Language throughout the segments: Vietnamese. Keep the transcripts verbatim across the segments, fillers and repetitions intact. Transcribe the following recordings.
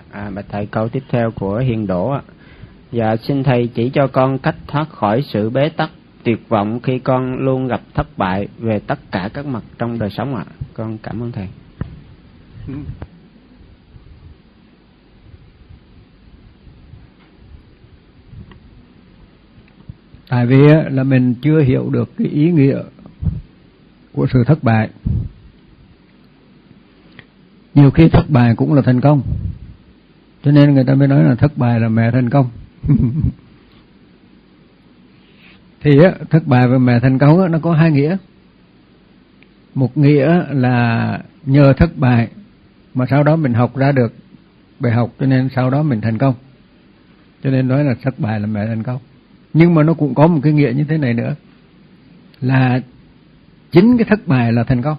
À, bạch thầy, câu tiếp theo của Hiền Đỗ ạ. Dạ, xin thầy chỉ cho con cách thoát khỏi sự bế tắc, tuyệt vọng khi con luôn gặp thất bại về tất cả các mặt trong đời sống ạ. Con cảm ơn thầy. Tại vì là mình chưa hiểu được cái ý nghĩa của sự thất bại. Nhiều khi thất bại cũng là thành công, cho nên người ta mới nói là thất bại là mẹ thành công. Thì á, thất bại và mẹ thành công á, nó có hai nghĩa. Một nghĩa là nhờ thất bại mà sau đó mình học ra được bài học, cho nên sau đó mình thành công, cho nên nói là thất bại là mẹ thành công. Nhưng mà nó cũng có một cái nghĩa như thế này nữa, là chính cái thất bại là thành công.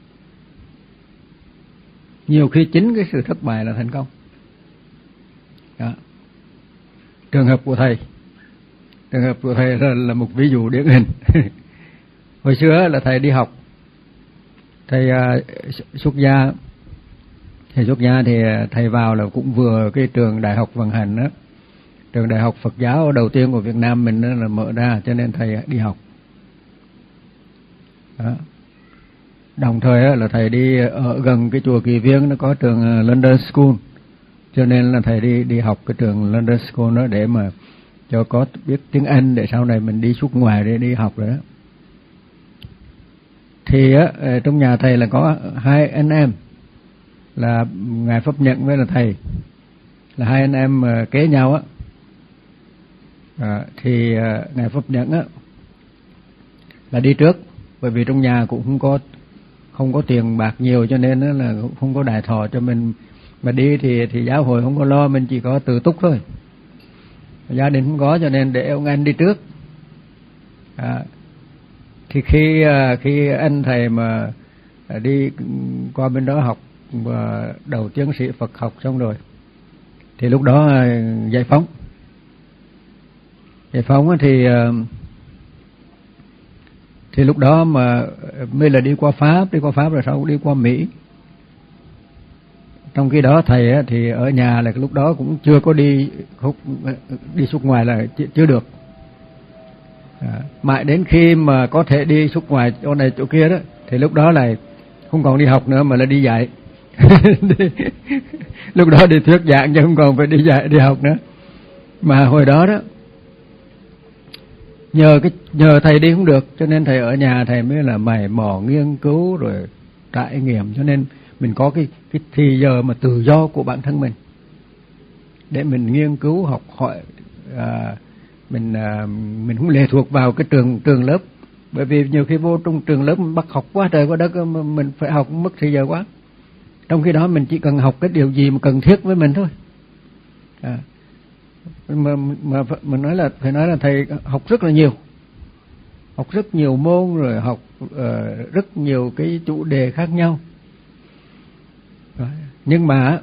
Nhiều khi chính cái sự thất bại là thành công. Đó. Trường hợp của thầy Trường hợp của thầy là, là một ví dụ điển hình. Hồi xưa là thầy đi học, thầy uh, xuất gia. Thầy xuất gia thì thầy vào là cũng vừa cái trường đại học vận hành đó, trường đại học Phật giáo đầu tiên của Việt Nam mình là mở ra, cho nên thầy đi học. Đó. Đồng thời là thầy đi ở gần cái chùa Kỳ Viên, nó có trường London School, cho nên là thầy đi đi học cái trường London School đó để mà cho có biết tiếng Anh, để sau này mình đi xuất ngoài để đi học rồi đó. Thì á, trong nhà thầy là có hai anh em, là ngài Pháp Nhẫn với là thầy, là hai anh em kế nhau á. À, thì ngài Pháp Nhẫn á là đi trước, bởi vì trong nhà cũng không có không có tiền bạc nhiều, cho nên là không có đại thọ cho mình mà đi, thì thì giáo hội không có lo, mình chỉ có tự túc thôi, gia đình không có, cho nên để ông anh đi trước. À, thì khi khi anh thầy mà đi qua bên đó học và đầu tiến sĩ Phật học xong rồi, thì lúc đó giải phóng giải phóng thì thì lúc đó mà mới là đi qua Pháp, đi qua Pháp rồi sau đi qua Mỹ. Trong khi đó thầy thì ở nhà là lúc đó cũng chưa có đi đi xuất ngoài, là chưa được. À, mãi đến khi mà có thể đi xuất ngoài chỗ này chỗ kia đó, thì lúc đó là không còn đi học nữa mà là đi dạy. Lúc đó đi thuyết giảng chứ không còn phải đi dạy đi học nữa. Mà hồi đó đó nhờ cái nhờ thầy đi không được, cho nên thầy ở nhà thầy mới là mày mò nghiên cứu rồi trải nghiệm, cho nên mình có cái cái thì giờ mà tự do của bản thân mình để mình nghiên cứu học hỏi. À, mình à, mình không lệ thuộc vào cái trường trường lớp, bởi vì nhiều khi vô trong trường lớp mình bắt học quá trời quá đất, mình phải học mất thời giờ quá. Trong khi đó mình chỉ cần học cái điều gì mà cần thiết với mình thôi. À, mà mà mình nói là phải nói là thầy học rất là nhiều, học rất nhiều môn, rồi học uh, rất nhiều cái chủ đề khác nhau. Rồi. Nhưng mà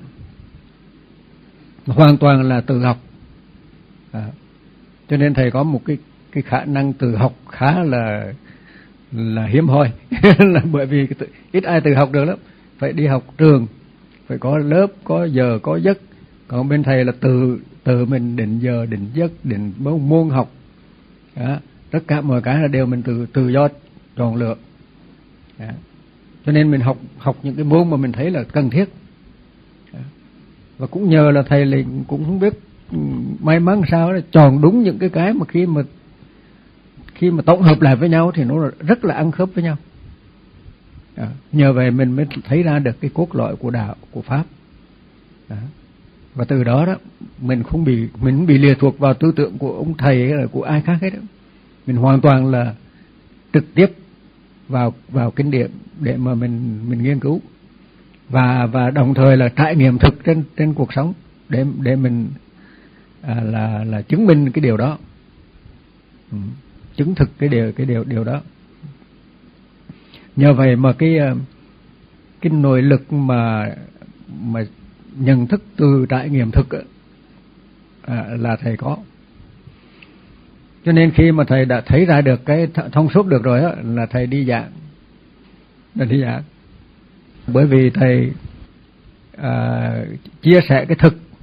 hoàn toàn là tự học. À, cho nên thầy có một cái cái khả năng tự học khá là là hiếm hoi. Là bởi vì ít ai tự học được lắm, phải đi học trường, phải có lớp, có giờ, có giấc. Còn bên thầy là tự tự mình định giờ, định giấc, định môn học. Đó. Tất cả mọi cái là đều mình tự tự do chọn lựa. Đó. Cho nên mình học học những cái môn mà mình thấy là cần thiết. Đó. Và cũng nhờ là thầy là cũng không biết may mắn sao là chọn đúng những cái cái mà khi mà khi mà tổng hợp lại với nhau thì nó rất là ăn khớp với nhau. Đó. Nhờ vậy mình mới thấy ra được cái cốt lõi của đạo, của pháp. Đó. Và từ đó đó mình không bị mình không bị lệ thuộc vào tư tưởng của ông thầy hay là của ai khác hết đó. Mình hoàn toàn là trực tiếp vào vào kinh điển để mà mình mình nghiên cứu, và và đồng thời là trải nghiệm thực trên trên cuộc sống để để mình à, là là chứng minh cái điều đó. Ừ. Chứng thực cái điều cái điều điều đó. Nhờ vậy mà cái cái nội lực mà mà nhận thức từ trải nghiệm thực à, là thầy có. Cho nên khi mà thầy đã thấy ra được cái thông suốt được rồi á, là thầy đi giảng, là đi giảng. Bởi vì thầy à, chia sẻ cái thực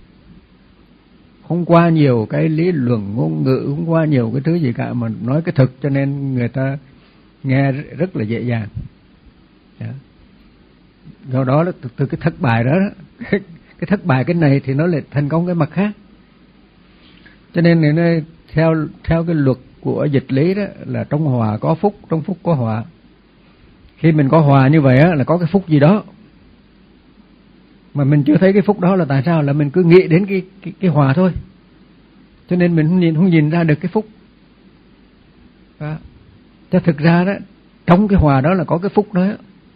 không qua nhiều cái lý luận ngôn ngữ, không qua nhiều cái thứ gì cả, mà nói cái thực, cho nên người ta nghe rất là dễ dàng. Do đó từ, từ cái thất bại đó, cái, cái thất bại cái này thì nó lại thành công cái mặt khác. Cho nên này, theo theo cái luật của dịch lý đó là trong hòa có phúc, trong phúc có họa. Khi mình có hòa như vậy á, là có cái phúc gì đó mà mình chưa thấy cái phúc đó là tại sao? Là mình cứ nghĩ đến cái cái, cái hòa thôi, cho nên mình không nhìn không nhìn ra được cái phúc đó. Cho thực ra đó, trong cái hòa đó là có cái phúc đó.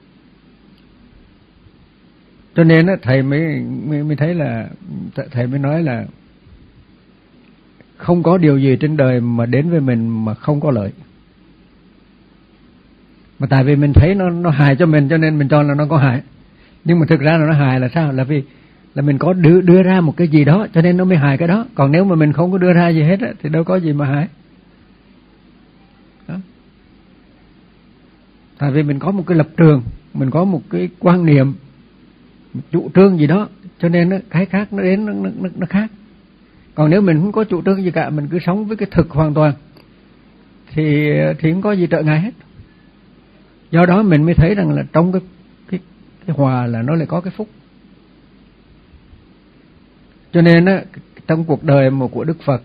Cho nên đó, thầy mới, mới mới thấy là thầy mới nói là không có điều gì trên đời mà đến với mình mà không có lợi. Mà tại vì mình thấy nó nó hại cho mình, cho nên mình cho là nó có hại. Nhưng mà thực ra là nó hại là sao? Là vì là mình có đưa đưa ra một cái gì đó, cho nên nó mới hại cái đó. Còn nếu mà mình không có đưa ra gì hết á, thì đâu có gì mà hại. Đó. Tại vì mình có một cái lập trường, mình có một cái quan niệm, một chủ trương gì đó, cho nên nó, cái khác nó đến nó, nó, nó khác. Còn nếu mình không có chủ trương gì cả, mình cứ sống với cái thực hoàn toàn, thì thì không có gì trở ngại hết. Do đó mình mới thấy rằng là trong cái cái cái hòa là nó lại có cái phúc. Cho nên á, trong cuộc đời mà của Đức Phật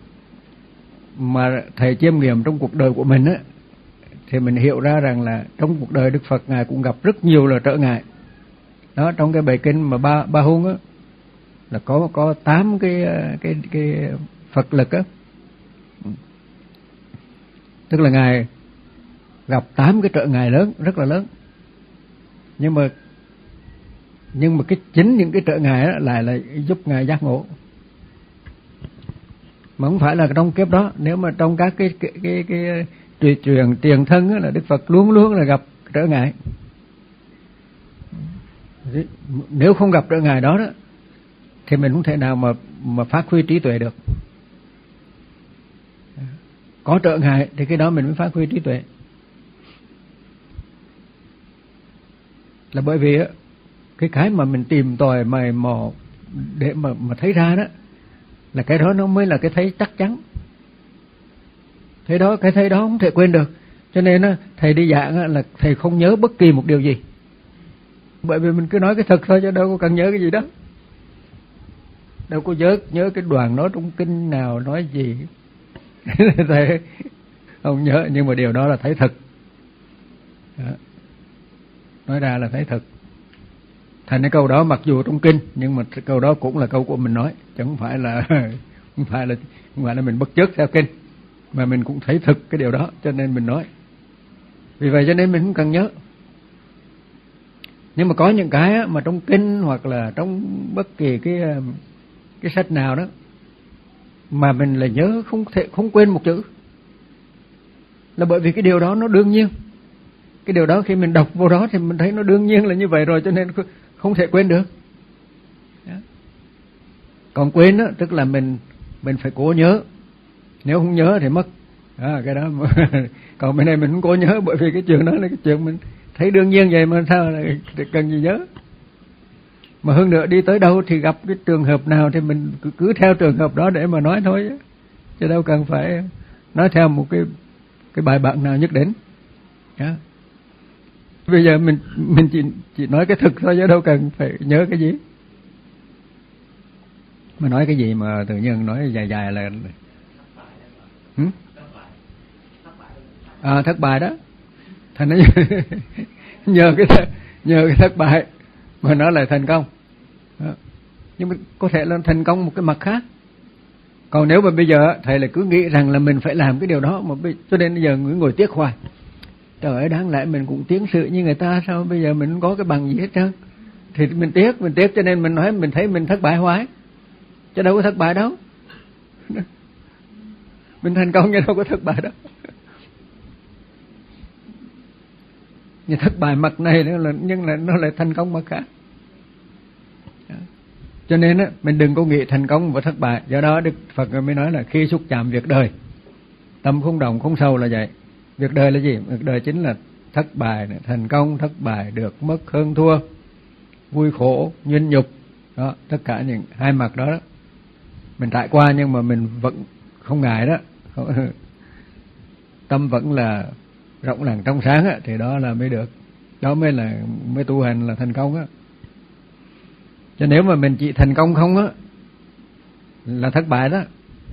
mà thầy chiêm nghiệm trong cuộc đời của mình á, thì mình hiểu ra rằng là trong cuộc đời Đức Phật ngài cũng gặp rất nhiều là trở ngại. Đó, trong cái bài kinh mà ba ba hung á, là có có tám cái cái cái Phật lực á, tức là ngài gặp tám cái trở ngại lớn, rất là lớn. Nhưng mà nhưng mà cái chính những cái trở ngại đó lại là giúp ngài giác ngộ. Mà không phải là trong kiếp đó, nếu mà trong các cái cái cái cái truyền truyền tiền thân á, là Đức Phật luôn luôn là gặp trở ngại. Nếu không gặp trở ngại đó đó, thì mình không thể nào mà mà phát huy trí tuệ được. Có trở ngại thì cái đó mình mới phát huy trí tuệ. Là bởi vì á, cái cái mà mình tìm tòi mày mò để mà mà thấy ra đó, là cái đó nó mới là cái thấy chắc chắn. Thế đó, cái thấy đó không thể quên được. Cho nên á, thầy đi giảng á, là thầy không nhớ bất kỳ một điều gì. Bởi vì mình cứ nói cái thật thôi, chứ đâu có cần nhớ cái gì đó. Đâu có nhớ nhớ cái đoạn nói trong kinh nào nói gì. Thầy không nhớ, nhưng mà điều đó là thấy thật. Đó. Nói ra là thấy thật. Thành cái câu đó mặc dù trong kinh, nhưng mà câu đó cũng là câu của mình nói, chứ không phải là không phải là không phải là mình bắt chước theo kinh, mà mình cũng thấy thực cái điều đó, cho nên mình nói. Vì vậy cho nên mình không cần nhớ. Nhưng mà có những cái mà trong kinh hoặc là trong bất kỳ cái cái sách nào đó mà mình là nhớ không thể không quên một chữ, là bởi vì cái điều đó nó đương nhiên. Cái điều đó khi mình đọc vô đó thì mình thấy nó đương nhiên là như vậy rồi, cho nên không thể quên được. Còn quên đó, tức là mình mình phải cố nhớ. Nếu không nhớ thì mất. À, cái đó mà. Còn bên này mình không cố nhớ, bởi vì cái chuyện đó là cái chuyện mình thấy đương nhiên vậy mà sao lại cần gì nhớ. Mà hơn nữa đi tới đâu thì gặp cái trường hợp nào thì mình cứ, cứ theo trường hợp đó để mà nói thôi, chứ, chứ đâu cần phải nói theo một cái cái bài bản nào nhất định. Yeah. Bây giờ mình mình chỉ chỉ nói cái thực thôi, chứ đâu cần phải nhớ cái gì. Mà nói cái gì mà tự nhiên nói dài dài là ừ? À, thất bại đó. Thành nó nhờ cái nhờ cái thất bại mà nó lại thành công. Đó. Nhưng mà có thể là thành công một cái mặt khác. Còn nếu mà bây giờ thầy lại cứ nghĩ rằng là mình phải làm cái điều đó, mà bây, cho nên bây giờ người ngồi tiếc hoài. Trời ơi, đáng lẽ mình cũng tiến sự như người ta, sao bây giờ mình không có cái bằng gì hết trơn. Thì mình tiếc, mình tiếc cho nên mình nói mình thấy mình thất bại hoài. Chứ đâu có thất bại đâu. Mình thành công nhưng đâu có thất bại đâu. Nhưng thất bại mặt này nữa là, nhưng là nó lại thành công mặt khác. Cho nên á, mình đừng có nghĩ thành công và thất bại. Do đó Đức Phật mới nói là khi xúc chạm việc đời, tâm không động không sâu là vậy. Việc đời là gì? Việc đời chính là thất bại, thành công, thất bại, được mất, hơn thua, vui khổ, nhuyễn nhục. Đó, tất cả những hai mặt đó, đó. mình trải qua nhưng mà mình vẫn không ngại đó, tâm vẫn là rộng lặng trong sáng á, thì đó là mới được, đó mới là mới tu hành là thành công á. Chứ nếu mà mình chỉ thành công không á là thất bại đó.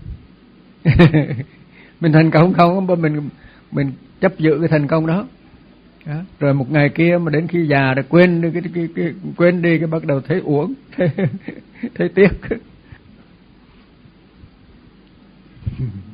Mình thành công không, mình mình chấp giữ cái thành công đó. Đó. Rồi một ngày kia mà đến khi già rồi quên đi cái, cái, cái, cái quên đi cái bắt đầu thấy uổng, thấy, thấy tiếc.